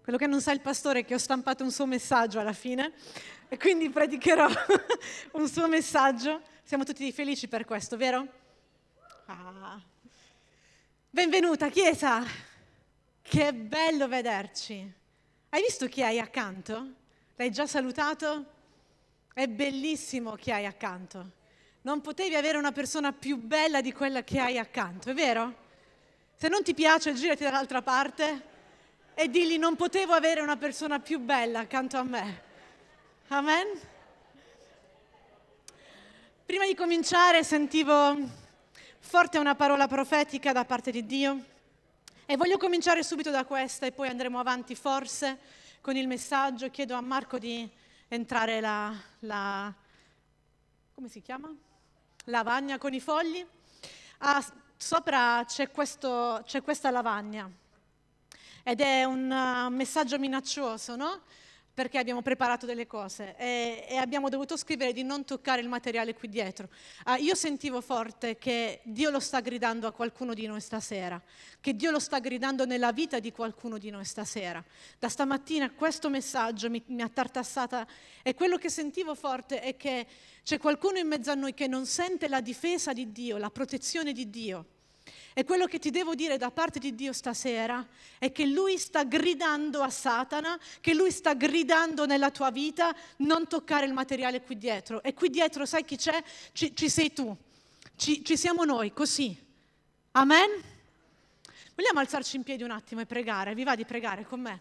Quello che non sa il pastore è che ho stampato un suo messaggio alla fine e quindi predicherò un suo messaggio. Siamo tutti felici per questo, vero? Benvenuta Chiesa! Che bello vederci! Hai visto chi hai accanto? L'hai già salutato? È bellissimo chi hai accanto. Non potevi avere una persona più bella di quella che hai accanto, è vero? Se non ti piace, girati dall'altra parte e digli: non potevo avere una persona più bella accanto a me. Amen? Prima di cominciare sentivo forte una parola profetica da parte di Dio e voglio cominciare subito da questa e poi andremo avanti forse con il messaggio. Chiedo a Marco di entrare come si chiama? Lavagna con i fogli. Sopra c'è questa lavagna. Ed è un messaggio minaccioso, no? Perché abbiamo preparato delle cose e abbiamo dovuto scrivere di non toccare il materiale qui dietro. Io sentivo forte che Dio lo sta gridando a qualcuno di noi stasera, che Dio lo sta gridando nella vita di qualcuno di noi stasera. Da stamattina questo messaggio mi ha tartassata e quello che sentivo forte è che c'è qualcuno in mezzo a noi che non sente la difesa di Dio, la protezione di Dio. E quello che ti devo dire da parte di Dio stasera è che Lui sta gridando a Satana, che Lui sta gridando nella tua vita: non toccare il materiale qui dietro. E qui dietro sai chi c'è? Ci sei tu, ci siamo noi, così. Amen? Vogliamo alzarci in piedi un attimo e pregare? Vi va di pregare con me?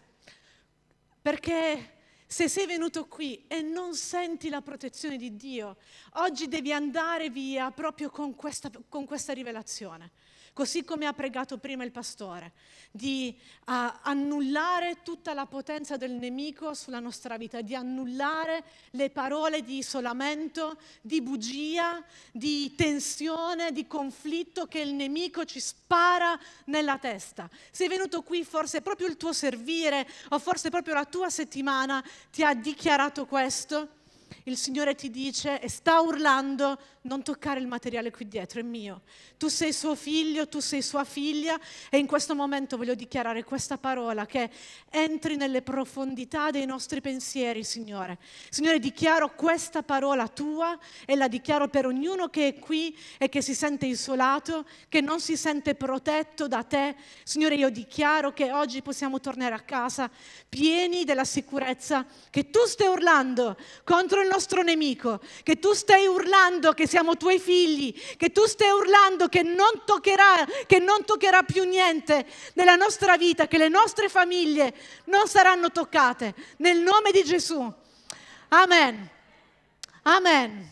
Perché se sei venuto qui e non senti la protezione di Dio, oggi devi andare via proprio con questa rivelazione. Così come ha pregato prima il pastore, di annullare tutta la potenza del nemico sulla nostra vita, di annullare le parole di isolamento, di bugia, di tensione, di conflitto che il nemico ci spara nella testa. Sei venuto qui, forse proprio il tuo servire o forse proprio la tua settimana ti ha dichiarato questo. Il Signore ti dice e sta urlando: non toccare il materiale qui dietro, è mio. Tu sei suo figlio, tu sei sua figlia e in questo momento voglio dichiarare questa parola che entri nelle profondità dei nostri pensieri, Signore. Signore, dichiaro questa parola tua e la dichiaro per ognuno che è qui e che si sente isolato, che non si sente protetto da te. Signore, io dichiaro che oggi possiamo tornare a casa pieni della sicurezza che tu stai urlando contro il nostro nemico, che tu stai urlando che siamo tuoi figli, che tu stai urlando che non toccherà più niente nella nostra vita, che le nostre famiglie non saranno toccate, nel nome di Gesù. Amen. Amen.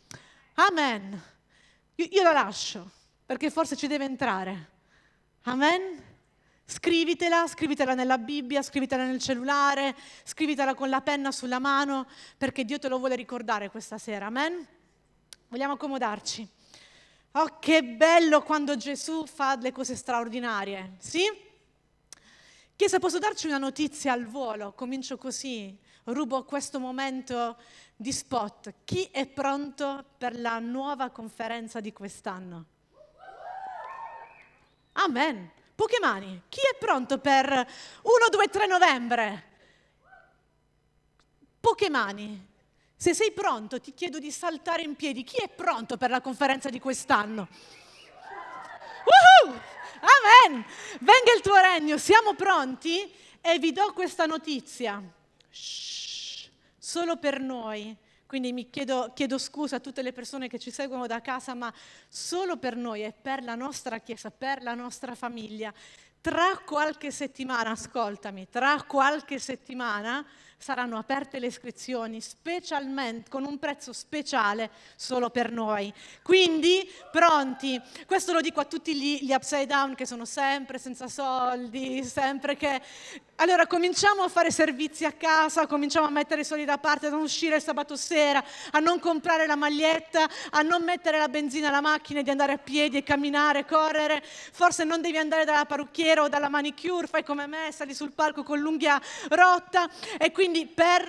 Amen. Io la lascio, perché forse ci deve entrare. Amen. Scrivitela nella Bibbia, scrivitela nel cellulare, scrivitela con la penna sulla mano, perché Dio te lo vuole ricordare questa sera. Amen? Vogliamo accomodarci. Oh, che bello quando Gesù fa le cose straordinarie, sì? Chiesa, posso darci una notizia al volo? Comincio così, rubo questo momento di spot. Chi è pronto per la nuova conferenza di quest'anno? Amen. Poche mani. Chi è pronto per 1, 2, 3 novembre? Poche mani. Se sei pronto, ti chiedo di saltare in piedi. Chi è pronto per la conferenza di quest'anno? Woohoo! Amen! Venga il tuo regno. Siamo pronti? E vi do questa notizia. Shh, solo per noi. Quindi mi chiedo scusa a tutte le persone che ci seguono da casa, ma solo per noi e per la nostra Chiesa, per la nostra famiglia. Tra qualche settimana, ascoltami, tra qualche settimana saranno aperte le iscrizioni specialmente, con un prezzo speciale solo per noi. Quindi, pronti? Questo lo dico a tutti gli upside down che sono sempre senza soldi, sempre che... Allora, cominciamo a fare servizi a casa, cominciamo a mettere i soldi da parte, a non uscire il sabato sera, a non comprare la maglietta, a non mettere la benzina alla macchina e di andare a piedi e camminare, correre. Forse non devi andare dalla parrucchiera o dalla manicure, fai come me, sali sul palco con l'unghia rotta. E quindi per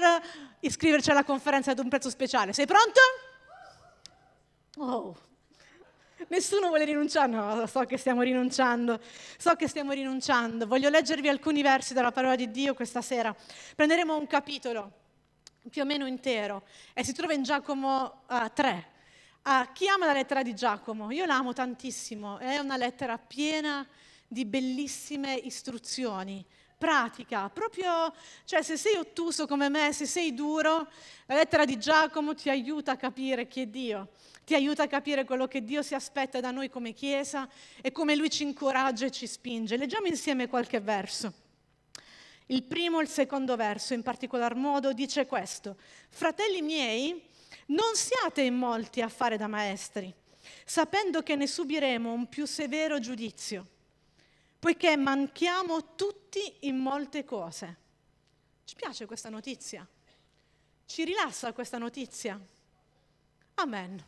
iscriverci alla conferenza ad un prezzo speciale. Sei pronto? Oh. Nessuno vuole rinunciare? No, so che stiamo rinunciando. Voglio leggervi alcuni versi dalla parola di Dio questa sera. Prenderemo un capitolo più o meno intero e si trova in Giacomo 3. Chi ama la lettera di Giacomo? Io la amo tantissimo, è una lettera piena di bellissime istruzioni, pratica, proprio, cioè se sei ottuso come me, se sei duro, la lettera di Giacomo ti aiuta a capire chi è Dio, ti aiuta a capire quello che Dio si aspetta da noi come Chiesa e come Lui ci incoraggia e ci spinge. Leggiamo insieme qualche verso. Il primo e il secondo verso, in particolar modo, dice questo: fratelli miei, non siate in molti a fare da maestri, sapendo che ne subiremo un più severo giudizio, poiché manchiamo tutti in molte cose. Ci piace questa notizia? Ci rilassa questa notizia? Amen.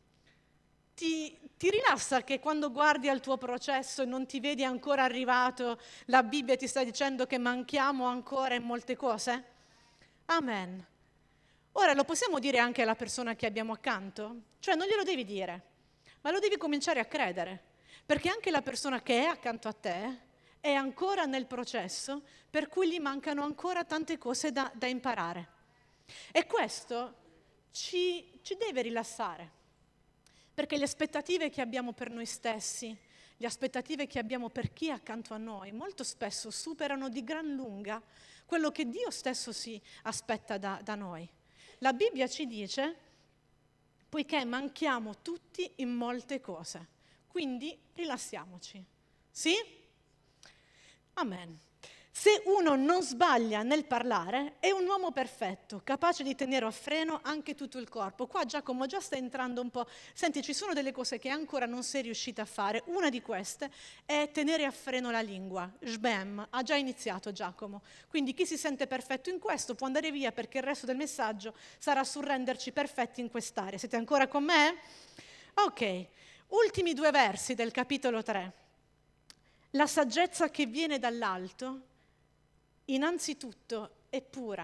Ti rilassa che quando guardi al tuo processo e non ti vedi ancora arrivato, la Bibbia ti sta dicendo che manchiamo ancora in molte cose? Amen. Ora lo possiamo dire anche alla persona che abbiamo accanto? Cioè non glielo devi dire, ma lo devi cominciare a credere, perché anche la persona che è accanto a te è ancora nel processo, per cui gli mancano ancora tante cose da imparare. E questo ci deve rilassare. Perché le aspettative che abbiamo per noi stessi, le aspettative che abbiamo per chi è accanto a noi, molto spesso superano di gran lunga quello che Dio stesso si aspetta da noi. La Bibbia ci dice, poiché manchiamo tutti in molte cose, quindi rilassiamoci. Sì? Amen. Se uno non sbaglia nel parlare, è un uomo perfetto, capace di tenere a freno anche tutto il corpo. Qua Giacomo già sta entrando un po'. Senti, ci sono delle cose che ancora non sei riuscita a fare. Una di queste è tenere a freno la lingua. Shbem, ha già iniziato Giacomo. Quindi chi si sente perfetto in questo può andare via, perché il resto del messaggio sarà sul renderci perfetti in quest'area. Siete ancora con me? Ok, ultimi 2 versi del capitolo 3. La saggezza che viene dall'alto innanzitutto è pura,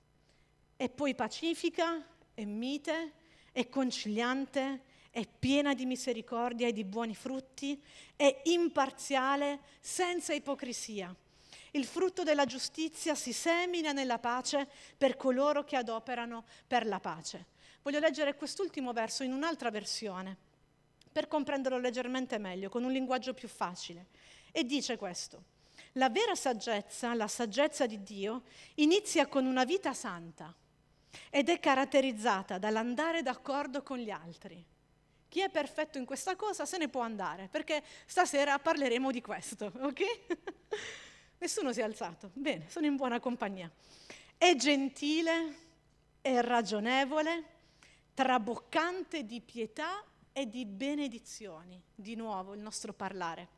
è poi pacifica, è mite, è conciliante, è piena di misericordia e di buoni frutti, è imparziale, senza ipocrisia. Il frutto della giustizia si semina nella pace per coloro che adoperano per la pace. Voglio leggere quest'ultimo verso in un'altra versione, per comprenderlo leggermente meglio, con un linguaggio più facile. E dice questo: la vera saggezza, la saggezza di Dio, inizia con una vita santa ed è caratterizzata dall'andare d'accordo con gli altri. Chi è perfetto in questa cosa se ne può andare, perché stasera parleremo di questo, ok? Nessuno si è alzato. Bene, sono in buona compagnia. È gentile, è ragionevole, traboccante di pietà e di benedizioni. Di nuovo il nostro parlare.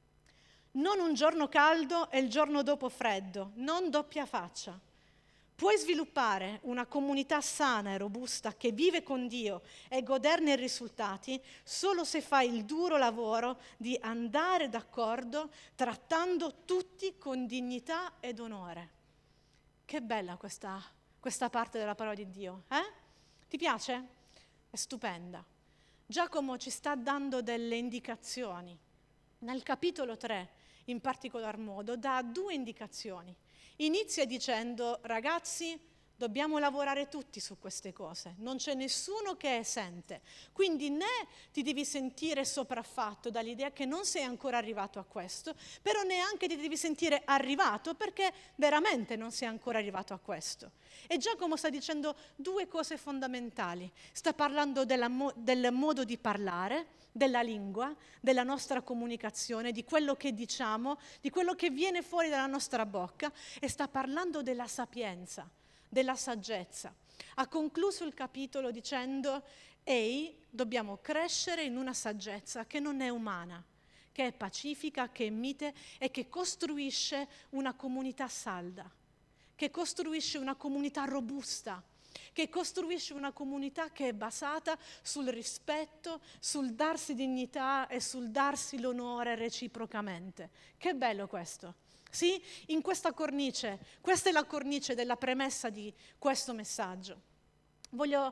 Non un giorno caldo e il giorno dopo freddo, non doppia faccia. Puoi sviluppare una comunità sana e robusta che vive con Dio e goderne i risultati solo se fai il duro lavoro di andare d'accordo, trattando tutti con dignità ed onore. Che bella questa parte della parola di Dio, eh? Ti piace? È stupenda. Giacomo ci sta dando delle indicazioni. Nel capitolo 3, in particolar modo, dà 2 indicazioni. Inizia dicendo: ragazzi, dobbiamo lavorare tutti su queste cose, non c'è nessuno che è esente. Quindi né ti devi sentire sopraffatto dall'idea che non sei ancora arrivato a questo, però neanche ti devi sentire arrivato perché veramente non sei ancora arrivato a questo. E Giacomo sta dicendo 2 cose fondamentali. Sta parlando del modo di parlare, della lingua, della nostra comunicazione, di quello che diciamo, di quello che viene fuori dalla nostra bocca, e sta parlando della sapienza, della saggezza. Ha concluso il capitolo dicendo: ehi, dobbiamo crescere in una saggezza che non è umana, che è pacifica, che è mite e che costruisce una comunità salda, che costruisce una comunità robusta, che costruisce una comunità che è basata sul rispetto, sul darsi dignità e sul darsi l'onore reciprocamente. Che bello questo! Sì? In questa cornice, questa è la cornice della premessa di questo messaggio. Voglio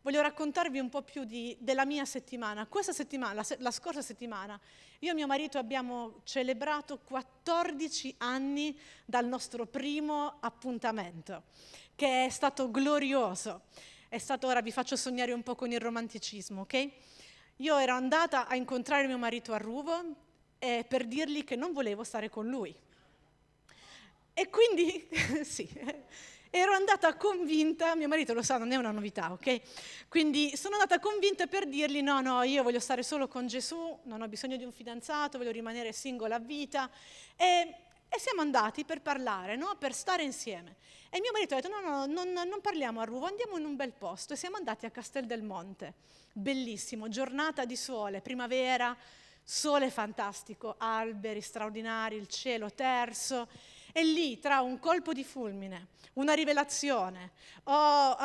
voglio raccontarvi un po' più della mia settimana. Questa settimana, la scorsa settimana, io e mio marito abbiamo celebrato 14 anni dal nostro primo appuntamento, che è stato glorioso. Ora vi faccio sognare un po' con il romanticismo, ok? Io ero andata a incontrare mio marito a Ruvo per dirgli che non volevo stare con lui. E quindi, sì, ero andata convinta, mio marito lo sa, non è una novità, ok? Quindi sono andata convinta per dirgli no, io voglio stare solo con Gesù, non ho bisogno di un fidanzato, voglio rimanere single a vita. E siamo andati per parlare, no? Per stare insieme. E mio marito ha detto non parliamo a Ruvo, andiamo in un bel posto. E siamo andati a Castel del Monte, bellissimo, giornata di sole, primavera, sole fantastico, alberi straordinari, il cielo terso. E lì, tra un colpo di fulmine, una rivelazione o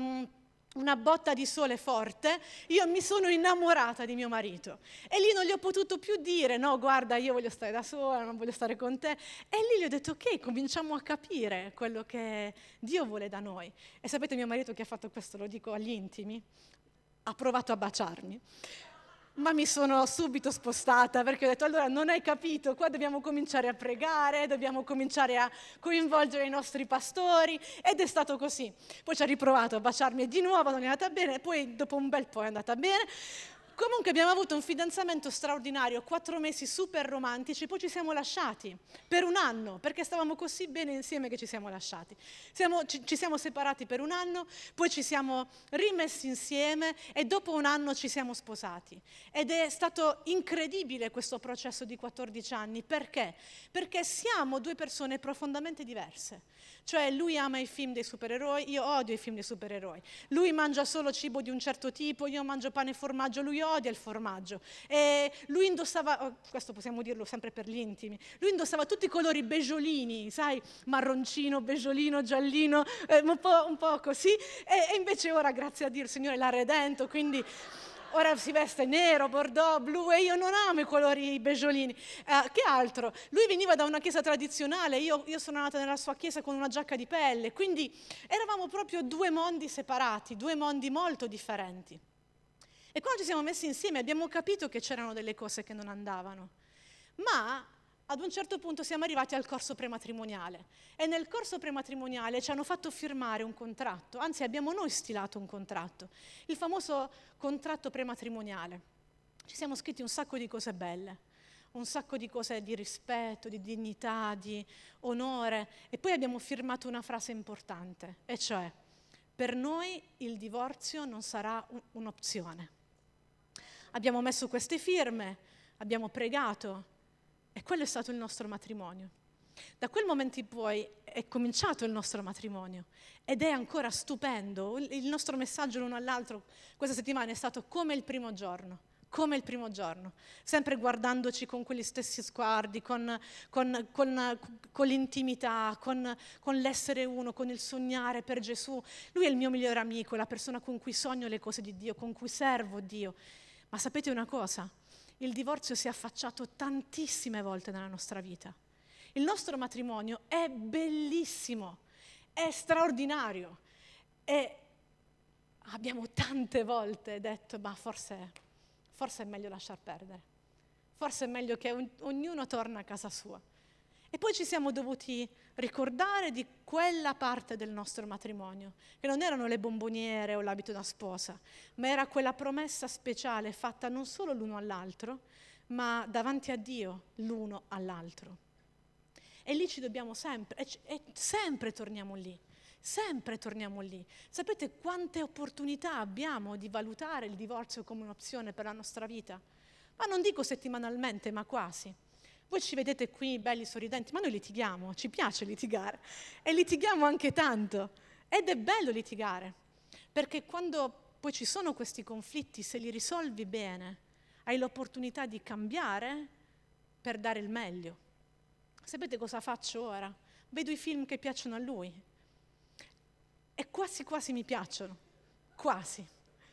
una botta di sole forte, io mi sono innamorata di mio marito. E lì non gli ho potuto più dire, no, guarda, io voglio stare da sola, non voglio stare con te. E lì gli ho detto, ok, cominciamo a capire quello che Dio vuole da noi. E sapete mio marito che ha fatto questo, lo dico agli intimi, ha provato a baciarmi. Ma mi sono subito spostata perché ho detto allora non hai capito, qua dobbiamo cominciare a pregare, dobbiamo cominciare a coinvolgere i nostri pastori ed è stato così. Poi ci ha riprovato a baciarmi e di nuovo non è andata bene, poi dopo un bel po' è andata bene. Comunque abbiamo avuto un fidanzamento straordinario, 4 mesi super romantici, poi ci siamo lasciati per un anno, perché stavamo così bene insieme che ci siamo lasciati. Ci siamo separati per un anno, poi ci siamo rimessi insieme e dopo un anno ci siamo sposati. Ed è stato incredibile questo processo di 14 anni, perché? Perché siamo due persone profondamente diverse. Cioè lui ama i film dei supereroi, io odio i film dei supereroi. Lui mangia solo cibo di un certo tipo, io mangio pane e formaggio, lui odia il formaggio. E lui indossava, questo possiamo dirlo sempre per gli intimi, lui indossava tutti i colori beggiolini, sai, marroncino, beggiolino, giallino, un po' così. E invece ora, grazie a Dio, il Signore l'ha redento, quindi ora si veste nero, bordeaux, blu e io non amo i colori beggiolini. Che altro? Lui veniva da una chiesa tradizionale, io sono nata nella sua chiesa con una giacca di pelle, quindi eravamo proprio due mondi separati, due mondi molto differenti. E quando ci siamo messi insieme abbiamo capito che c'erano delle cose che non andavano, ma ad un certo punto siamo arrivati al corso prematrimoniale e nel corso prematrimoniale ci hanno fatto firmare un contratto, anzi abbiamo noi stilato un contratto, il famoso contratto prematrimoniale. Ci siamo scritti un sacco di cose belle, un sacco di cose di rispetto, di dignità, di onore e poi abbiamo firmato una frase importante, e cioè per noi il divorzio non sarà un'opzione. Abbiamo messo queste firme, abbiamo pregato e quello è stato il nostro matrimonio. Da quel momento in poi è cominciato il nostro matrimonio ed è ancora stupendo. Il nostro messaggio l'uno all'altro questa settimana è stato come il primo giorno, sempre guardandoci con quegli stessi sguardi, con l'intimità, con l'essere uno, con il sognare per Gesù. Lui è il mio migliore amico, la persona con cui sogno le cose di Dio, con cui servo Dio. Ma sapete una cosa? Il divorzio si è affacciato tantissime volte nella nostra vita. Il nostro matrimonio è bellissimo, è straordinario e abbiamo tante volte detto, ma forse è meglio lasciar perdere, forse è meglio che ognuno torna a casa sua. E poi ci siamo dovuti ricordare di quella parte del nostro matrimonio, che non erano le bomboniere o l'abito da sposa, ma era quella promessa speciale fatta non solo l'uno all'altro, ma davanti a Dio l'uno all'altro. E lì ci dobbiamo sempre, e sempre torniamo lì. Sempre torniamo lì. Sapete quante opportunità abbiamo di valutare il divorzio come un'opzione per la nostra vita? Ma non dico settimanalmente, ma quasi. Voi ci vedete qui belli sorridenti, ma noi litighiamo, ci piace litigare. E litighiamo anche tanto. Ed è bello litigare, perché quando poi ci sono questi conflitti, se li risolvi bene, hai l'opportunità di cambiare per dare il meglio. Sapete cosa faccio ora? Vedo i film che piacciono a lui. E quasi mi piacciono, quasi.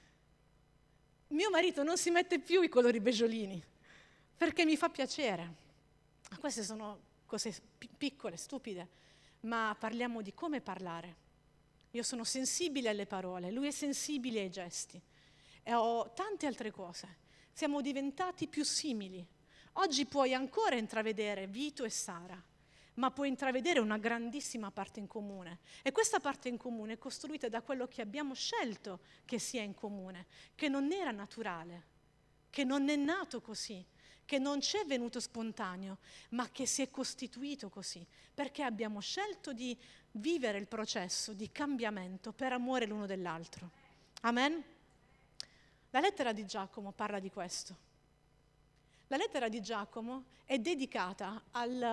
Mio marito non si mette più i colori beggiolini, perché mi fa piacere. Queste sono cose piccole, stupide, ma parliamo di come parlare, Io sono sensibile alle parole, lui è sensibile ai gesti. E ho tante altre cose. Siamo diventati più simili. Oggi puoi ancora intravedere Vito e Sara, ma puoi intravedere una grandissima parte in comune. E questa parte in comune è costruita da quello che abbiamo scelto che sia in comune, che non era naturale, che non è nato così, che non ci è venuto spontaneo, ma che si è costituito così, perché abbiamo scelto di vivere il processo di cambiamento per amore l'uno dell'altro. Amen? La lettera di Giacomo parla di questo. La lettera di Giacomo è dedicata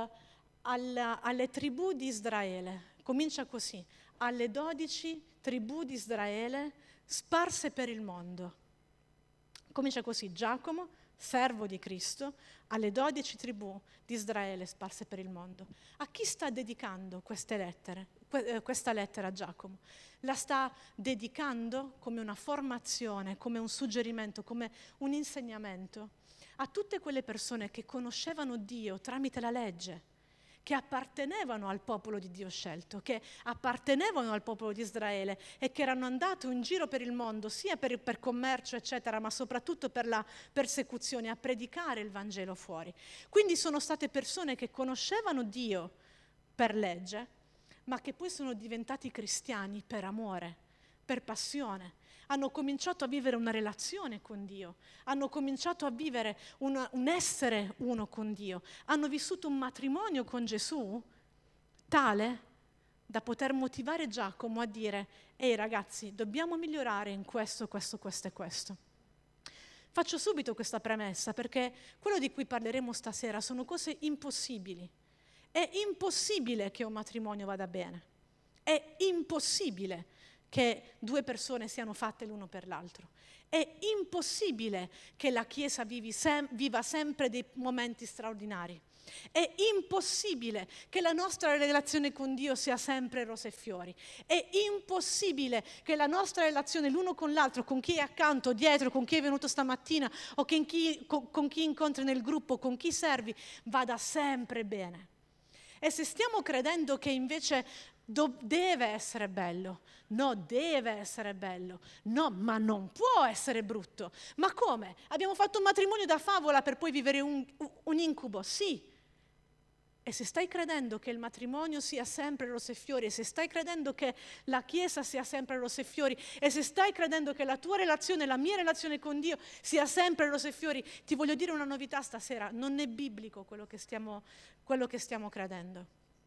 alle tribù di Israele. Comincia così: alle 12 tribù di Israele sparse per il mondo. Comincia così: Giacomo, servo di Cristo, alle 12 tribù di Israele sparse per il mondo. A chi sta dedicando questa lettera a Giacomo? La sta dedicando come una formazione, come un suggerimento, come un insegnamento a tutte quelle persone che conoscevano Dio tramite la legge, che appartenevano al popolo di Dio scelto, che appartenevano al popolo di Israele e che erano andati in giro per il mondo, sia per commercio, eccetera, ma soprattutto per la persecuzione, a predicare il Vangelo fuori. Quindi sono state persone che conoscevano Dio per legge, ma che poi sono diventati cristiani per amore, per passione. Hanno cominciato a vivere una relazione con Dio, hanno cominciato a vivere un essere uno con Dio, hanno vissuto un matrimonio con Gesù tale da poter motivare Giacomo a dire: ehi ragazzi, dobbiamo migliorare in questo, questo, questo e questo. Faccio subito questa premessa perché quello di cui parleremo stasera sono cose impossibili. È impossibile che un matrimonio vada bene, è impossibile che due persone siano fatte l'uno per l'altro. È impossibile che la Chiesa viva sempre dei momenti straordinari. È impossibile che la nostra relazione con Dio sia sempre rose e fiori. È impossibile che la nostra relazione l'uno con l'altro, con chi è accanto, dietro, con chi è venuto stamattina o con chi incontri nel gruppo, con chi servi, vada sempre bene. E se stiamo credendo che invece deve essere bello, no, deve essere bello, no, ma non può essere brutto. Ma come? Abbiamo fatto un matrimonio da favola per poi vivere un incubo? Sì. E se stai credendo che il matrimonio sia sempre rose e fiori, e se stai credendo che la Chiesa sia sempre rose e fiori, e se stai credendo che la tua relazione, la mia relazione con Dio sia sempre rose e fiori, ti voglio dire una novità stasera: non è biblico quello che stiamo credendo.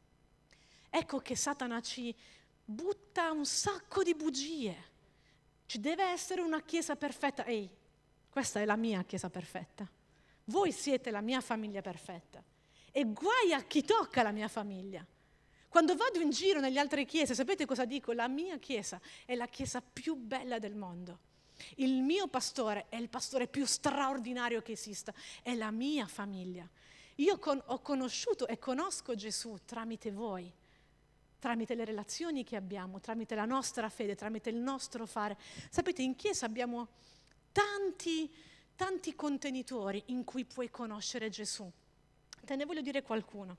Ecco che Satana ci butta un sacco di bugie. Ci deve essere una Chiesa perfetta. Ehi, questa è la mia Chiesa perfetta. Voi siete la mia famiglia perfetta. E guai a chi tocca la mia famiglia. Quando vado in giro nelle altre chiese, sapete cosa dico? La mia Chiesa è la Chiesa più bella del mondo. Il mio pastore è il pastore più straordinario che esista. È la mia famiglia. Io ho conosciuto e conosco Gesù tramite voi, tramite le relazioni che abbiamo, tramite la nostra fede, tramite il nostro fare. Sapete, in chiesa abbiamo tanti contenitori in cui puoi conoscere Gesù. Te ne voglio dire qualcuno.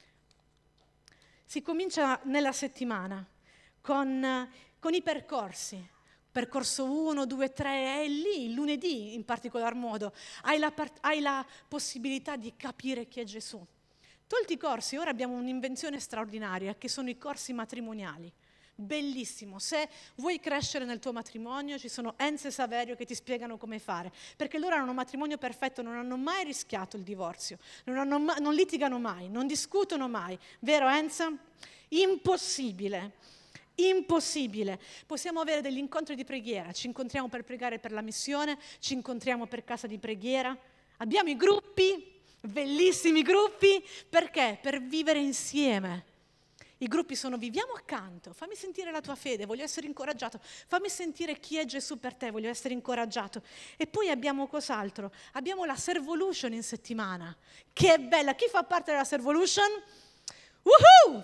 Si comincia nella settimana con i percorsi. Percorso 1, 2, 3, è lì, il lunedì in particolar modo. Hai la possibilità di capire chi è Gesù. Tolti i corsi, ora abbiamo un'invenzione straordinaria che sono i corsi matrimoniali. Bellissimo. Se vuoi crescere nel tuo matrimonio, ci sono Enzo e Saverio che ti spiegano come fare, perché loro hanno un matrimonio perfetto, non hanno mai rischiato il divorzio, non litigano mai, non discutono mai. Vero Enzo? Impossibile. Possiamo avere degli incontri di preghiera, ci incontriamo per pregare per la missione, ci incontriamo per casa di preghiera, abbiamo i gruppi, bellissimi gruppi, perché? Per vivere insieme. I gruppi sono: viviamo accanto, fammi sentire la tua fede, voglio essere incoraggiato, fammi sentire chi è Gesù per te, voglio essere incoraggiato. E poi abbiamo cos'altro? Abbiamo la Servolution in settimana, che è bella. Chi fa parte della Servolution? Woohoo!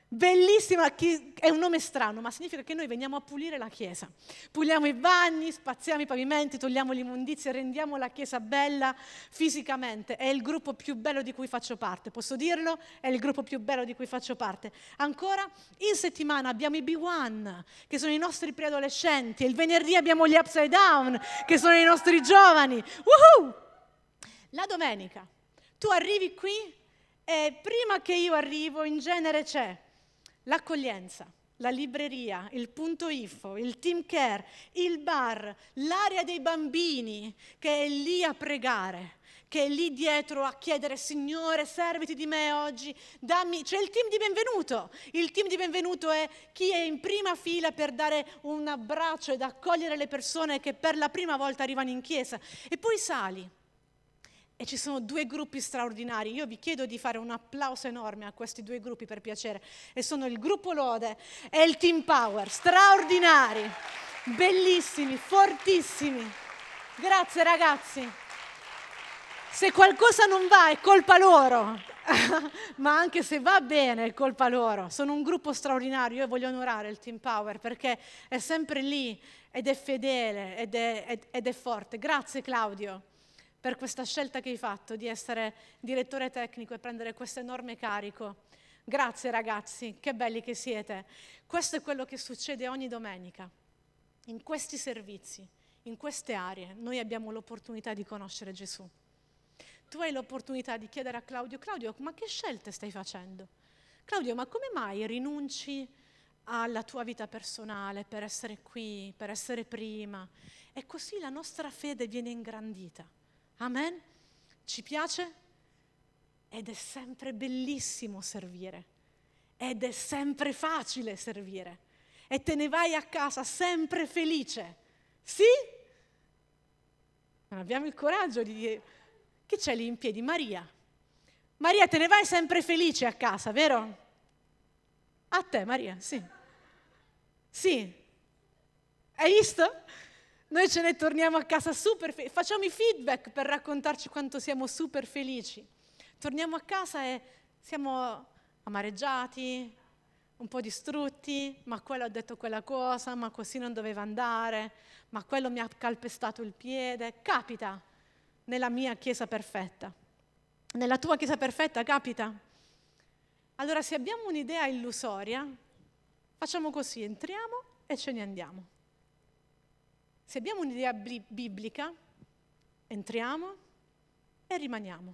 Bellissima, è un nome strano, ma significa che noi veniamo a pulire la chiesa. Puliamo i bagni, spaziamo i pavimenti, togliamo l'immondizia, rendiamo la chiesa bella fisicamente. È il gruppo più bello di cui faccio parte, posso dirlo? È il gruppo più bello di cui faccio parte. Ancora, in settimana abbiamo i B1, che sono i nostri preadolescenti, e il venerdì abbiamo gli Upside Down, che sono i nostri giovani. Woohoo! La domenica, tu arrivi qui e prima che io arrivo in genere c'è l'accoglienza, la libreria, il punto info, il team care, il bar, l'area dei bambini che è lì a pregare, che è lì dietro a chiedere: Signore, serviti di me oggi, dammi. C'è il team di benvenuto. Il team di benvenuto è chi è in prima fila per dare un abbraccio ed accogliere le persone che per la prima volta arrivano in chiesa. E poi sali. E ci sono due gruppi straordinari. Io vi chiedo di fare un applauso enorme a questi due gruppi, per piacere. E sono il gruppo Lode e il Team Power. Straordinari, bellissimi, fortissimi. Grazie ragazzi. Se qualcosa non va è colpa loro, ma anche se va bene è colpa loro. Sono un gruppo straordinario. Io voglio onorare il Team Power perché è sempre lì ed è fedele ed è forte. Grazie Claudio per questa scelta che hai fatto di essere direttore tecnico e prendere questo enorme carico. Grazie ragazzi, che belli che siete. Questo è quello che succede ogni domenica. In questi servizi, in queste aree, noi abbiamo l'opportunità di conoscere Gesù. Tu hai l'opportunità di chiedere a Claudio: Claudio, ma che scelte stai facendo? Claudio, ma come mai rinunci alla tua vita personale per essere qui, per essere prima? E così la nostra fede viene ingrandita. Amen? Ci piace? Ed è sempre bellissimo servire. Ed è sempre facile servire. E te ne vai a casa sempre felice. Sì? Non abbiamo il coraggio di dire... Chi c'è lì in piedi? Maria. Maria, te ne vai sempre felice a casa, vero? A te, Maria, sì. Sì. Hai visto? Noi ce ne torniamo a casa super felici, facciamo i feedback per raccontarci quanto siamo super felici. Torniamo a casa e siamo amareggiati, un po' distrutti, ma quello ha detto quella cosa, ma così non doveva andare, ma quello mi ha calpestato il piede. Capita nella mia chiesa perfetta. Nella tua chiesa perfetta capita? Allora, se abbiamo un'idea illusoria, facciamo così, entriamo e ce ne andiamo. Se abbiamo un'idea biblica, entriamo e rimaniamo.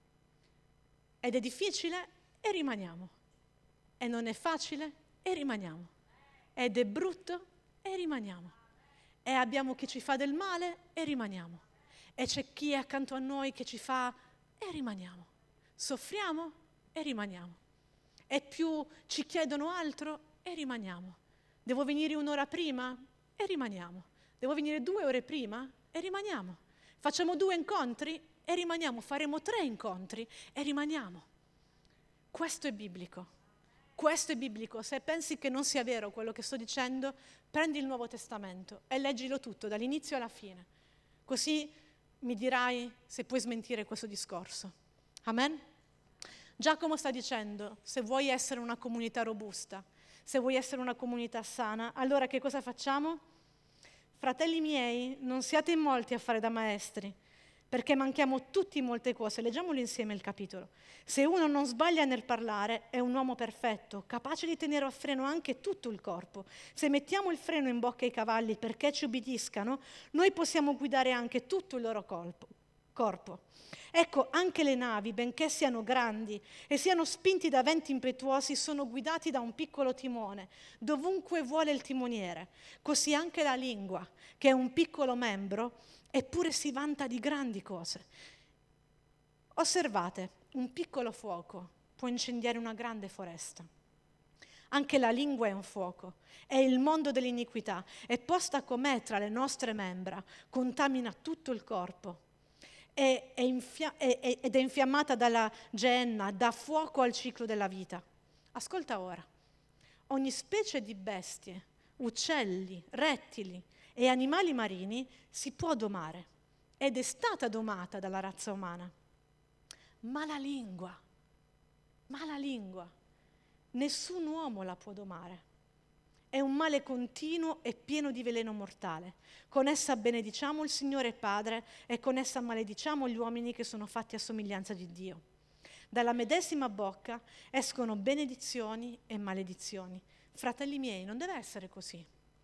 Ed è difficile e rimaniamo. E non è facile e rimaniamo. Ed è brutto e rimaniamo. E abbiamo chi ci fa del male e rimaniamo. E c'è chi è accanto a noi che ci fa e rimaniamo. Soffriamo e rimaniamo. E più ci chiedono altro e rimaniamo. Devo venire un'ora prima e rimaniamo. Devo venire 2 ore prima e rimaniamo. Facciamo 2 incontri e rimaniamo. Faremo 3 incontri e rimaniamo. Questo è biblico. Questo è biblico. Se pensi che non sia vero quello che sto dicendo, prendi il Nuovo Testamento e leggilo tutto, dall'inizio alla fine. Così mi dirai se puoi smentire questo discorso. Amen? Giacomo sta dicendo: se vuoi essere una comunità robusta, se vuoi essere una comunità sana, allora che cosa facciamo? Fratelli miei, non siate in molti a fare da maestri, perché manchiamo tutti molte cose. Leggiamolo insieme il capitolo. Se uno non sbaglia nel parlare, è un uomo perfetto, capace di tenere a freno anche tutto il corpo. Se mettiamo il freno in bocca ai cavalli perché ci ubbidiscano, noi possiamo guidare anche tutto il loro corpo. Ecco, anche le navi, benché siano grandi e siano spinti da venti impetuosi, sono guidati da un piccolo timone, dovunque vuole il timoniere. Così anche la lingua, che è un piccolo membro, eppure si vanta di grandi cose. Osservate, un piccolo fuoco può incendiare una grande foresta. Anche la lingua è un fuoco, è il mondo dell'iniquità, è posta com'è tra le nostre membra, contamina tutto il corpo. Ed è infiammata dalla Geenna, dà fuoco al ciclo della vita. Ascolta ora. Ogni specie di bestie, uccelli, rettili e animali marini si può domare ed è stata domata dalla razza umana. Ma la lingua nessun uomo la può domare. È un male continuo e pieno di veleno mortale. Con essa benediciamo il Signore Padre e con essa malediciamo gli uomini che sono fatti a somiglianza di Dio. Dalla medesima bocca escono benedizioni e maledizioni. Fratelli miei, non deve essere così.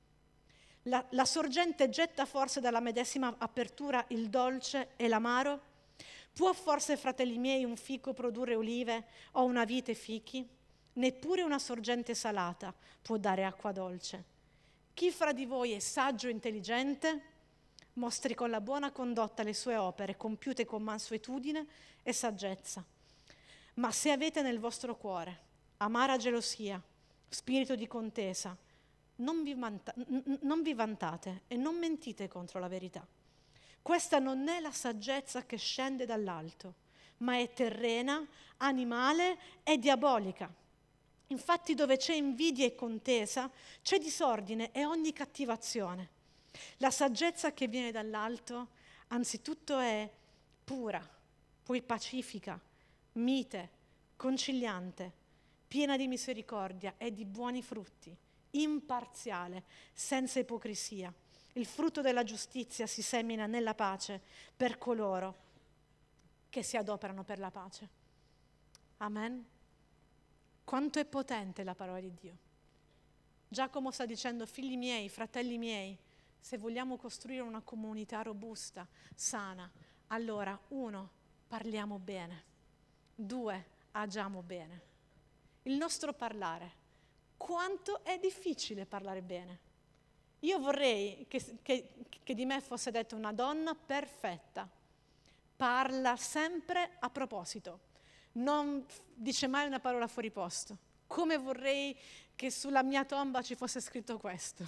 La sorgente getta forse dalla medesima apertura il dolce e l'amaro? Può forse, fratelli miei, un fico produrre olive o una vite fichi? Neppure una sorgente salata può dare acqua dolce. Chi fra di voi è saggio e intelligente? Mostri con la buona condotta le sue opere, compiute con mansuetudine e saggezza. Ma se avete nel vostro cuore amara gelosia, spirito di contesa, non vi vantate e non mentite contro la verità. Questa non è la saggezza che scende dall'alto, ma è terrena, animale e diabolica. Infatti dove c'è invidia e contesa, c'è disordine e ogni cattivazione. La saggezza che viene dall'alto, anzitutto è pura, poi pacifica, mite, conciliante, piena di misericordia e di buoni frutti, imparziale, senza ipocrisia. Il frutto della giustizia si semina nella pace per coloro che si adoperano per la pace. Amen. Quanto è potente la parola di Dio. Giacomo sta dicendo: figli miei, fratelli miei, se vogliamo costruire una comunità robusta, sana, allora 1, parliamo bene, 2, agiamo bene. Il nostro parlare, quanto è difficile parlare bene. Io vorrei che di me fosse detto una donna perfetta, parla sempre a proposito, non dice mai una parola fuori posto. Come vorrei che sulla mia tomba ci fosse scritto questo.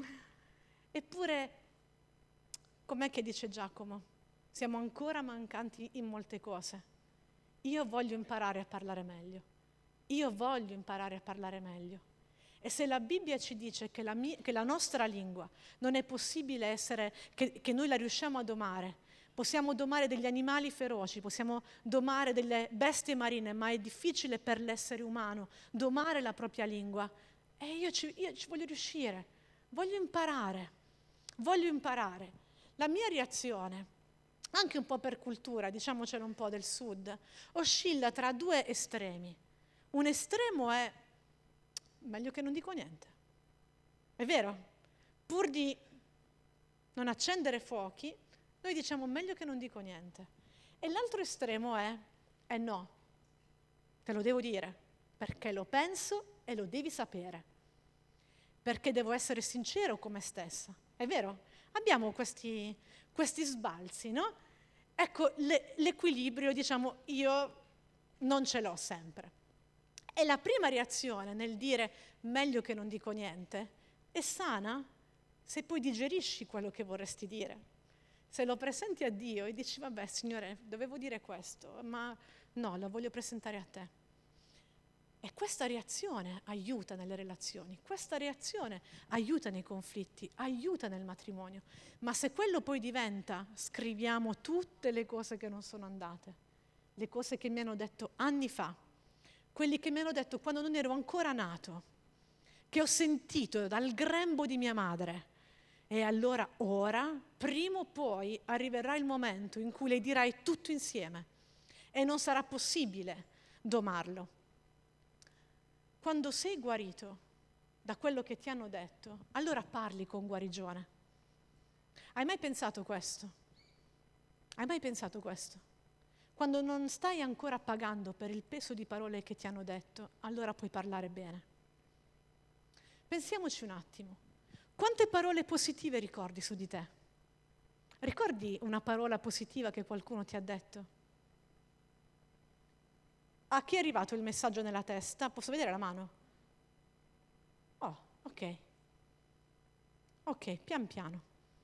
Eppure, com'è che dice Giacomo? Siamo ancora mancanti in molte cose. Io voglio imparare a parlare meglio. Io voglio imparare a parlare meglio. E se la Bibbia ci dice che la nostra lingua non è possibile essere, che noi la riusciamo a domare, possiamo domare degli animali feroci, possiamo domare delle bestie marine, ma è difficile per l'essere umano domare la propria lingua. E io ci voglio riuscire, voglio imparare. La mia reazione, anche un po' per cultura, diciamocelo un po' del sud, oscilla tra 2 estremi. Un estremo è meglio che non dico niente. È vero? Pur di non accendere fuochi, noi diciamo meglio che non dico niente. E l'altro estremo è no, te lo devo dire, perché lo penso e lo devi sapere, perché devo essere sincero con me stessa. È vero? Abbiamo questi sbalzi, no? Ecco, l'equilibrio, diciamo, io non ce l'ho sempre. E la prima reazione nel dire meglio che non dico niente è sana se poi digerisci quello che vorresti dire. Se lo presenti a Dio e dici vabbè Signore, dovevo dire questo, ma no, lo voglio presentare a te. E questa reazione aiuta nelle relazioni, questa reazione aiuta nei conflitti, aiuta nel matrimonio. Ma se quello poi diventa, scriviamo tutte le cose che non sono andate, le cose che mi hanno detto anni fa, quelli che mi hanno detto quando non ero ancora nato, che ho sentito dal grembo di mia madre. E allora ora, prima o poi, arriverà il momento in cui le dirai tutto insieme e non sarà possibile domarlo. Quando sei guarito da quello che ti hanno detto, allora parli con guarigione. Hai mai pensato questo? Hai mai pensato questo? Quando non stai ancora pagando per il peso di parole che ti hanno detto, allora puoi parlare bene. Pensiamoci un attimo. Quante parole positive ricordi su di te? Ricordi una parola positiva che qualcuno ti ha detto? A chi è arrivato il messaggio nella testa? Posso vedere la mano? Oh, ok. Ok, pian piano.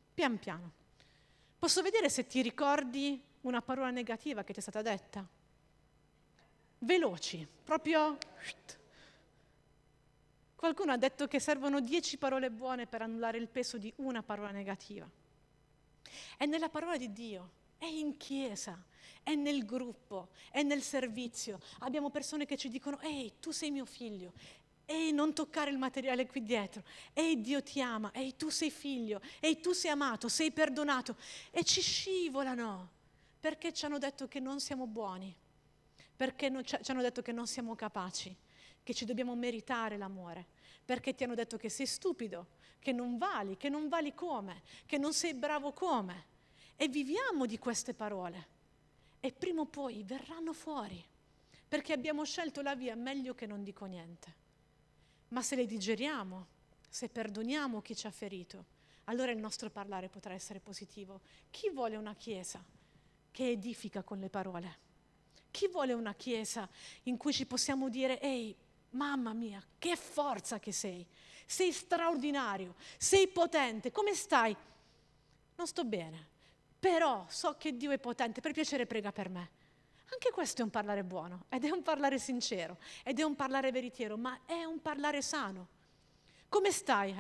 Posso vedere se ti ricordi una parola negativa che ti è stata detta? Veloci, proprio. Qualcuno ha detto che servono 10 parole buone per annullare il peso di una parola negativa. E nella parola di Dio è in chiesa, è nel gruppo, è nel servizio. Abbiamo persone che ci dicono: ehi, tu sei mio figlio, ehi, non toccare il materiale qui dietro, ehi, Dio ti ama, ehi, tu sei figlio, ehi, tu sei amato, sei perdonato. E ci scivolano, perché ci hanno detto che non siamo buoni, perché ci hanno detto che non siamo capaci, che ci dobbiamo meritare l'amore, perché ti hanno detto che sei stupido, che non vali come, che non sei bravo come. E viviamo di queste parole e prima o poi verranno fuori, perché abbiamo scelto la via meglio che non dico niente. Ma se le digeriamo, se perdoniamo chi ci ha ferito, allora il nostro parlare potrà essere positivo. Chi vuole una chiesa che edifica con le parole? Chi vuole una chiesa in cui ci possiamo dire: ehi, mamma mia, che forza che sei straordinario, sei potente, come stai? Non sto bene, però so che Dio è potente, per piacere prega per me. Anche questo è un parlare buono, ed è un parlare sincero, ed è un parlare veritiero, ma è un parlare sano. Come stai?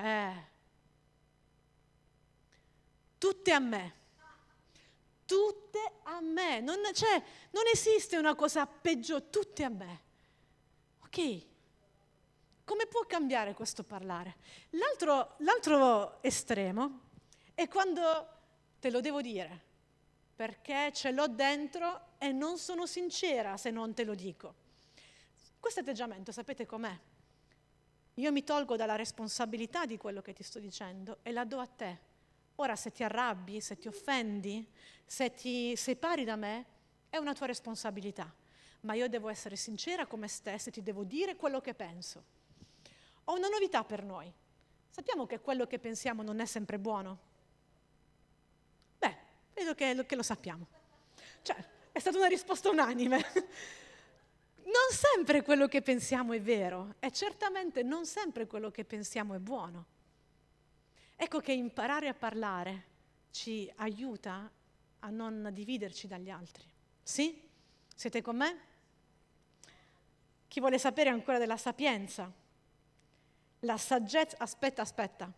Tutte a me. Tutte a me. Non esiste una cosa peggiore, tutte a me. Ok? Come può cambiare questo parlare? L'altro estremo è quando te lo devo dire, perché ce l'ho dentro e non sono sincera se non te lo dico. Questo atteggiamento, sapete com'è? Io mi tolgo dalla responsabilità di quello che ti sto dicendo e la do a te. Ora, se ti arrabbi, se ti offendi, se ti separi da me, è una tua responsabilità. Ma io devo essere sincera con me stessa e ti devo dire quello che penso. Ho una novità per noi. Sappiamo che quello che pensiamo non è sempre buono? Beh, vedo che lo sappiamo. Cioè, è stata una risposta unanime. Non sempre quello che pensiamo è vero e certamente non sempre quello che pensiamo è buono. Ecco che imparare a parlare ci aiuta a non dividerci dagli altri. Sì? Siete con me? Chi vuole sapere ancora della sapienza? La saggezza, aspetta,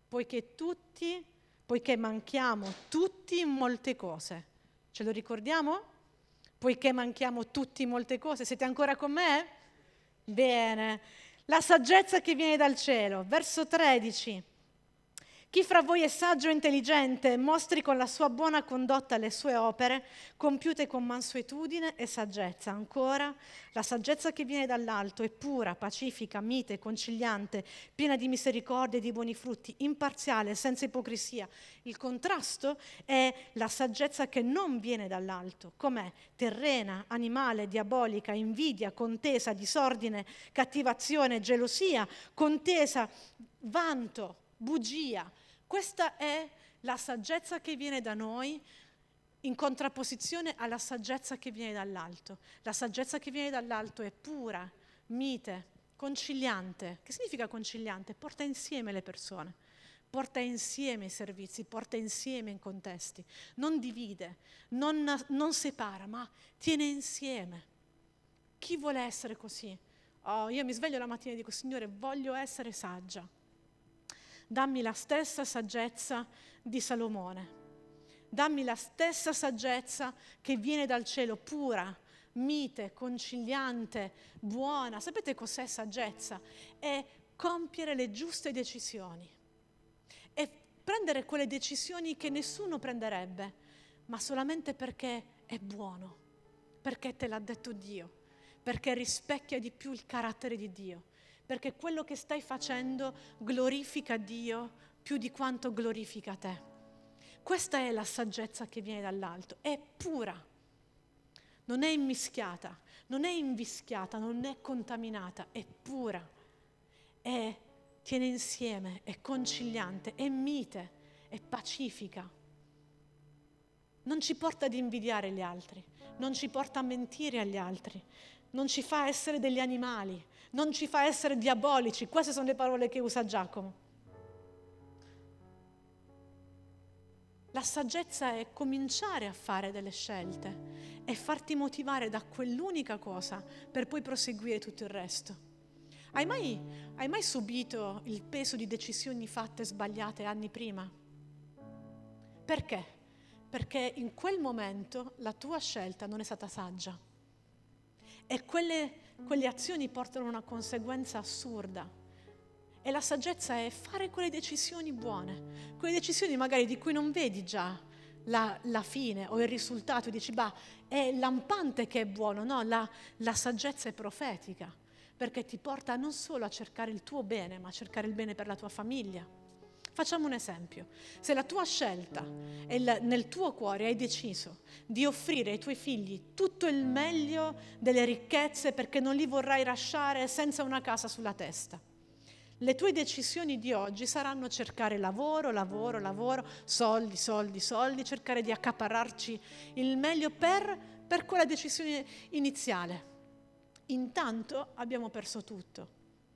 poiché manchiamo tutti in molte cose. Ce lo ricordiamo? Poiché manchiamo tutti in molte cose. Siete ancora con me? Bene. La saggezza che viene dal cielo. Verso 13. Chi fra voi è saggio e intelligente, mostri con la sua buona condotta le sue opere, compiute con mansuetudine e saggezza. Ancora, la saggezza che viene dall'alto è pura, pacifica, mite, conciliante, piena di misericordia e di buoni frutti, imparziale, senza ipocrisia. Il contrasto è la saggezza che non viene dall'alto. Com'è? Terrena, animale, diabolica, invidia, contesa, disordine, cattivazione, gelosia, contesa, vanto, bugia. Questa è la saggezza che viene da noi in contrapposizione alla saggezza che viene dall'alto. La saggezza che viene dall'alto è pura, mite, conciliante. Che significa conciliante? Porta insieme le persone, porta insieme i servizi, porta insieme i contesti, non divide, non separa, ma tiene insieme. Chi vuole essere così? Oh, io mi sveglio la mattina e dico: Signore, voglio essere saggia. Dammi la stessa saggezza di Salomone. Dammi la stessa saggezza che viene dal cielo, pura, mite, conciliante, buona. Sapete cos'è saggezza? È compiere le giuste decisioni. È prendere quelle decisioni che nessuno prenderebbe, ma solamente perché è buono, perché te l'ha detto Dio, perché rispecchia di più il carattere di Dio. Perché quello che stai facendo glorifica Dio più di quanto glorifica te. Questa è la saggezza che viene dall'alto, è pura, non è immischiata, non è invischiata, non è contaminata, è pura, tiene insieme, è conciliante, è mite, è pacifica. Non ci porta ad invidiare gli altri, non ci porta a mentire agli altri, non ci fa essere degli animali, non ci fa essere diabolici. Queste sono le parole che usa Giacomo. La saggezza è cominciare a fare delle scelte e farti motivare da quell'unica cosa per poi proseguire tutto il resto. Hai mai subito il peso di decisioni fatte sbagliate anni prima? Perché? perché in quel momento la tua scelta non è stata saggia. E quelle azioni portano a una conseguenza assurda. E la saggezza è fare quelle decisioni buone, quelle decisioni magari di cui non vedi già la fine o il risultato, dici, è lampante che è buono. No, la saggezza è profetica, perché ti porta non solo a cercare il tuo bene, ma a cercare il bene per la tua famiglia. Facciamo un esempio. Se la tua scelta e nel tuo cuore hai deciso di offrire ai tuoi figli tutto il meglio delle ricchezze perché non li vorrai lasciare senza una casa sulla testa, le tue decisioni di oggi saranno cercare lavoro, soldi, cercare di accaparrarci il meglio per quella decisione iniziale. Intanto abbiamo perso tutto.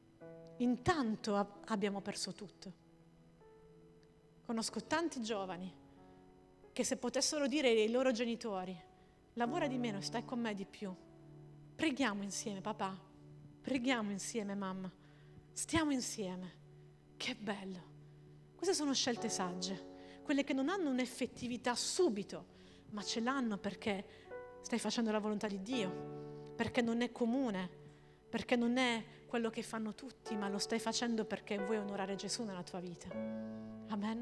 Abbiamo perso tutto. Conosco tanti giovani che se potessero dire ai loro genitori: lavora di meno, stai con me di più. Preghiamo insieme, papà. Preghiamo insieme, mamma. Stiamo insieme. Che bello. Queste sono scelte sagge, quelle che non hanno un'effettività subito, ma ce l'hanno perché stai facendo la volontà di Dio, perché non è comune, perché non è quello che fanno tutti, ma lo stai facendo perché vuoi onorare Gesù nella tua vita. Amen.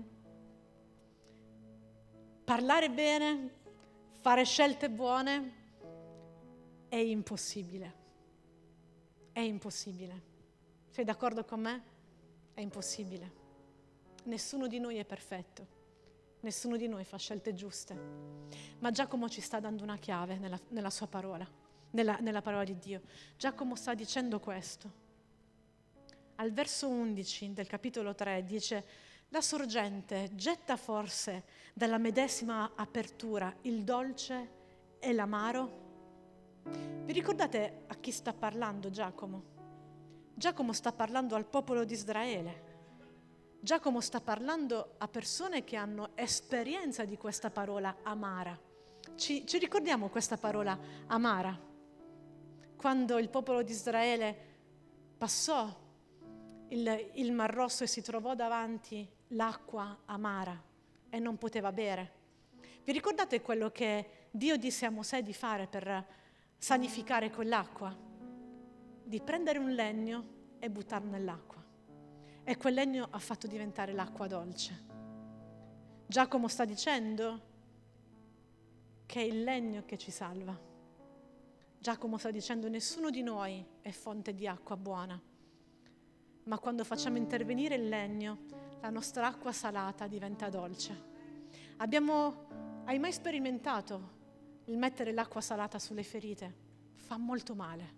Parlare bene, fare scelte buone è impossibile. È impossibile. Sei d'accordo con me? È impossibile. Nessuno di noi è perfetto. Nessuno di noi fa scelte giuste. Ma Giacomo ci sta dando una chiave nella sua parola, nella parola di Dio. Giacomo sta dicendo questo. Al verso 11 del capitolo 3 dice: la sorgente getta forse dalla medesima apertura il dolce e l'amaro? Vi ricordate a chi sta parlando Giacomo? Giacomo sta parlando al popolo di Israele. Giacomo sta parlando a persone che hanno esperienza di questa parola amara. Ci ricordiamo questa parola amara? Quando il popolo di Israele passò il Mar Rosso e si trovò davanti l'acqua amara e non poteva bere. Vi ricordate quello che Dio disse a Mosè di fare per sanificare quell'acqua? Di prendere un legno e buttarlo nell'acqua. E quel legno ha fatto diventare l'acqua dolce. Giacomo sta dicendo che è il legno che ci salva. Giacomo sta dicendo: nessuno di noi è fonte di acqua buona, ma quando facciamo intervenire il legno, la nostra acqua salata diventa dolce. Hai mai sperimentato il mettere l'acqua salata sulle ferite? Fa molto male.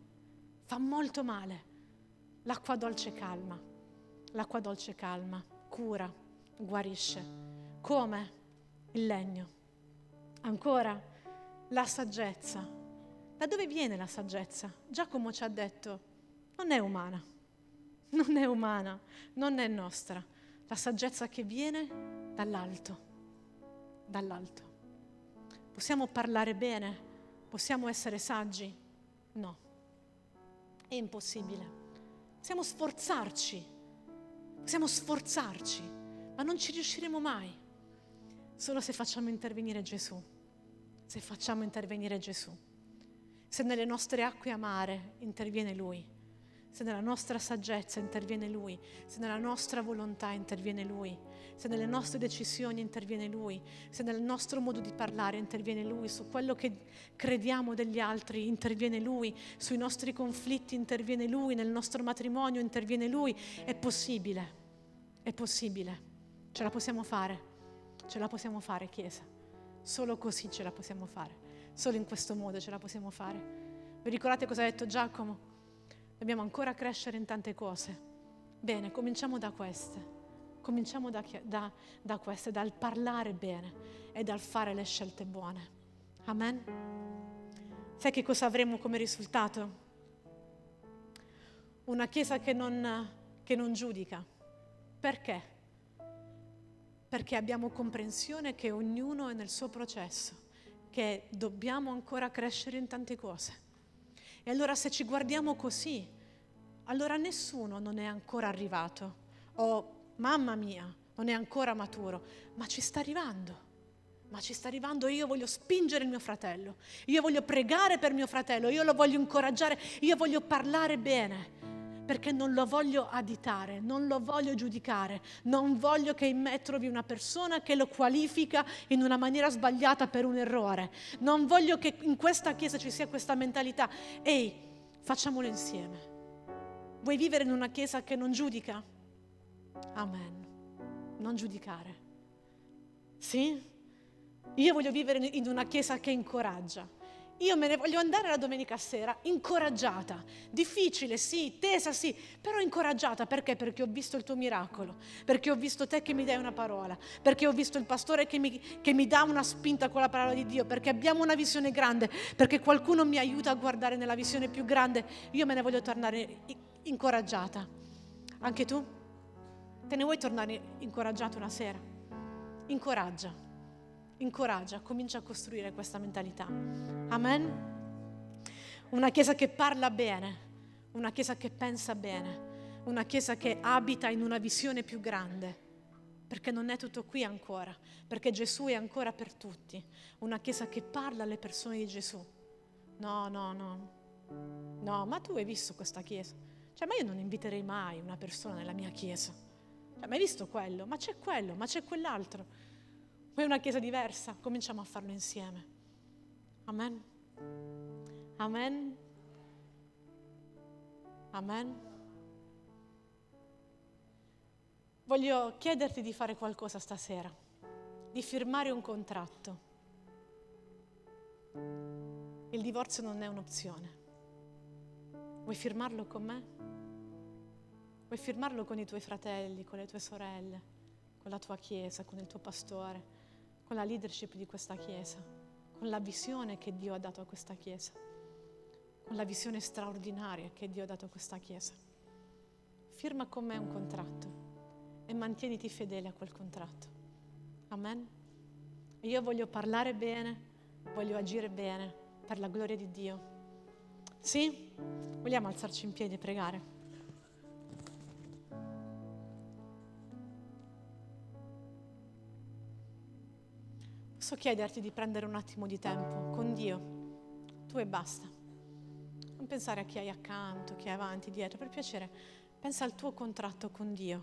L'acqua dolce calma, cura, guarisce. Come? Il legno. Ancora, la saggezza. Da dove viene la saggezza? Giacomo ci ha detto: non è umana, non è nostra. La saggezza che viene dall'alto. Possiamo parlare bene? Possiamo essere saggi? No. È impossibile. Possiamo sforzarci, ma non ci riusciremo mai. Solo se facciamo intervenire Gesù. Se nelle nostre acque amare interviene Lui, se nella nostra saggezza interviene Lui, se nella nostra volontà interviene Lui, se nelle nostre decisioni interviene Lui, se nel nostro modo di parlare interviene Lui, su quello che crediamo degli altri interviene Lui, sui nostri conflitti interviene Lui, nel nostro matrimonio interviene Lui. È possibile. Ce la possiamo fare, Chiesa. Solo così ce la possiamo fare. Solo in questo modo ce la possiamo fare. Vi ricordate cosa ha detto Giacomo? Dobbiamo ancora crescere in tante cose. Bene, cominciamo da queste. Cominciamo da queste, dal parlare bene e dal fare le scelte buone. Amen? Sai che cosa avremo come risultato? Una Chiesa che non giudica. Perché? Perché abbiamo comprensione che ognuno è nel suo processo, che dobbiamo ancora crescere in tante cose. E allora se ci guardiamo così, allora nessuno non è ancora arrivato. Mamma mia, non è ancora maturo, ma ci sta arrivando. ma ci sta arrivando, io voglio spingere il mio fratello, io voglio pregare per mio fratello, io lo voglio incoraggiare, io voglio parlare bene, perché non lo voglio additare, non lo voglio giudicare, non voglio che in me trovi una persona che lo qualifica in una maniera sbagliata per un errore. Non voglio che in questa chiesa ci sia questa mentalità. Ehi, facciamolo insieme. Vuoi vivere in una chiesa che non giudica? Amen. Non giudicare. Sì? Io voglio vivere in una chiesa che incoraggia. Io me ne voglio andare la domenica sera incoraggiata, difficile sì, tesa sì, però incoraggiata. Perché? Perché ho visto il tuo miracolo, perché ho visto te che mi dai una parola, perché ho visto il pastore che mi dà una spinta con la parola di Dio, perché abbiamo una visione grande, perché qualcuno mi aiuta a guardare nella visione più grande. Io me ne voglio tornare incoraggiata. Anche tu? Te ne vuoi tornare incoraggiato una sera? Incoraggia, comincia a costruire questa mentalità. Amen? Una chiesa che parla bene, una chiesa che pensa bene, una chiesa che abita in una visione più grande, perché non è tutto qui ancora, perché Gesù è ancora per tutti. Una chiesa che parla alle persone di Gesù. No, ma tu hai visto questa chiesa? Ma io non inviterei mai una persona nella mia chiesa. Ma hai visto quello? Ma c'è quello, ma c'è quell'altro. Poi una chiesa diversa, cominciamo a farlo insieme. Amen. Amen. Amen. Voglio chiederti di fare qualcosa stasera, di firmare un contratto. Il divorzio non è un'opzione. Vuoi firmarlo con me? Vuoi firmarlo con i tuoi fratelli, con le tue sorelle, con la tua chiesa, con il tuo pastore, con la leadership di questa chiesa, con la visione che Dio ha dato a questa chiesa, con la visione straordinaria che Dio ha dato a questa chiesa? Firma con me un contratto e mantieniti fedele a quel contratto. Amen? E io voglio parlare bene, voglio agire bene per la gloria di Dio. Sì? Vogliamo alzarci in piedi e pregare? Posso chiederti di prendere un attimo di tempo con Dio, tu e basta. Non pensare a chi hai accanto, chi hai avanti, dietro. Per piacere, pensa al tuo contratto con Dio,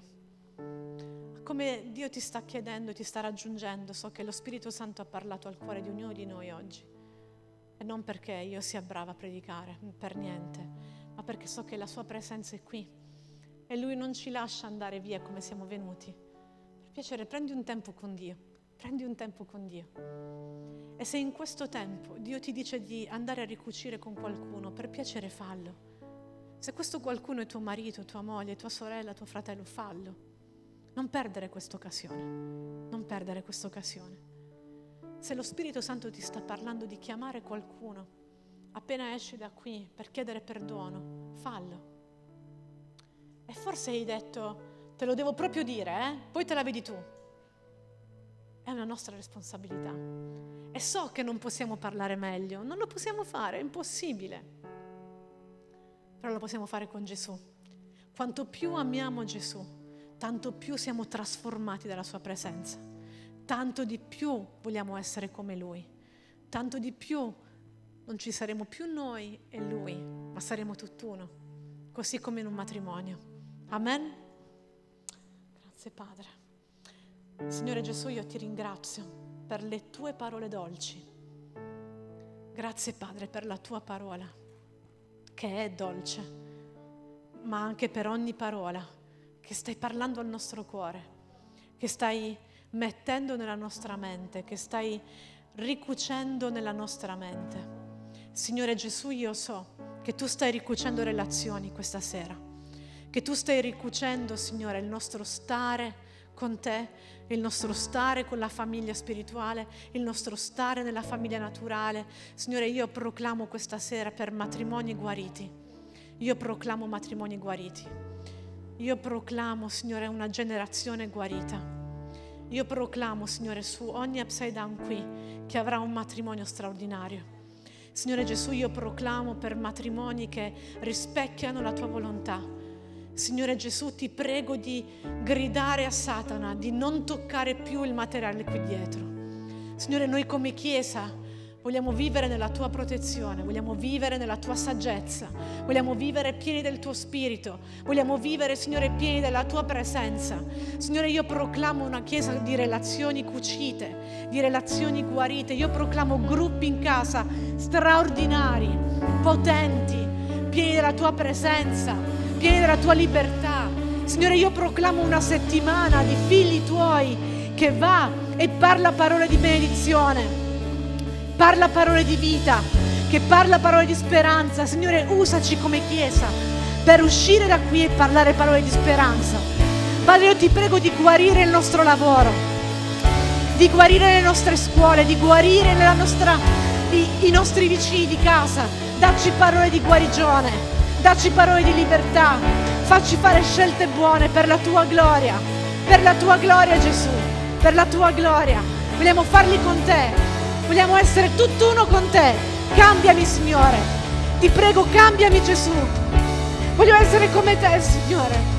a come Dio ti sta chiedendo, ti sta raggiungendo. So che lo Spirito Santo ha parlato al cuore di ognuno di noi oggi, e non perché io sia brava a predicare, per niente, ma perché so che la sua presenza è qui e Lui non ci lascia andare via come siamo venuti. Per piacere, prendi un tempo con Dio. Prendi un tempo con Dio. E se in questo tempo Dio ti dice di andare a ricucire con qualcuno, per piacere fallo. Se questo qualcuno è tuo marito, tua moglie, tua sorella, tuo fratello, fallo. Non perdere questa occasione. Non perdere questa occasione. Se lo Spirito Santo ti sta parlando di chiamare qualcuno, appena esci da qui per chiedere perdono, fallo. E forse hai detto, te lo devo proprio dire, poi te la vedi tu. È una nostra responsabilità. E so che non possiamo parlare meglio, non lo possiamo fare, è impossibile. Però lo possiamo fare con Gesù. Quanto più amiamo Gesù, tanto più siamo trasformati dalla sua presenza. Tanto di più vogliamo essere come Lui. Tanto di più non ci saremo più noi e Lui, ma saremo tutt'uno, così come in un matrimonio. Amen? Grazie Padre. Signore Gesù, io ti ringrazio per le tue parole dolci. Grazie Padre per la tua parola, che è dolce, ma anche per ogni parola che stai parlando al nostro cuore, che stai mettendo nella nostra mente, che stai ricucendo nella nostra mente. Signore Gesù, io so che tu stai ricucendo relazioni questa sera, che tu stai ricucendo, Signore, il nostro stare con te, il nostro stare con la famiglia spirituale, il nostro stare nella famiglia naturale. Signore, io proclamo questa sera per matrimoni guariti. Io proclamo matrimoni guariti. Io proclamo, Signore, una generazione guarita. Io proclamo, Signore, su ogni upside down qui che avrà un matrimonio straordinario. Signore Gesù, io proclamo per matrimoni che rispecchiano la tua volontà. Signore Gesù, ti prego di gridare a Satana di non toccare più il materiale qui dietro. Signore, noi come Chiesa vogliamo vivere nella tua protezione, vogliamo vivere nella tua saggezza, vogliamo vivere pieni del tuo spirito, vogliamo vivere, Signore, pieni della tua presenza. Signore, io proclamo una Chiesa di relazioni cucite, di relazioni guarite. Io proclamo gruppi in casa straordinari, potenti, pieni della tua presenza, pieni della tua libertà. Signore, io proclamo una settimana di figli tuoi che va e parla parole di benedizione, parla parole di vita, che parla parole di speranza. Signore, usaci come Chiesa per uscire da qui e parlare parole di speranza. Padre, io ti prego di guarire il nostro lavoro, di guarire le nostre scuole, di guarire i nostri vicini di casa. Dacci parole di guarigione, dacci parole di libertà, facci fare scelte buone per la tua gloria Gesù, per la tua gloria. Vogliamo farli con te, vogliamo essere tutt'uno con te. Cambiami, Signore, ti prego, cambiami, Gesù. Voglio essere come te, Signore.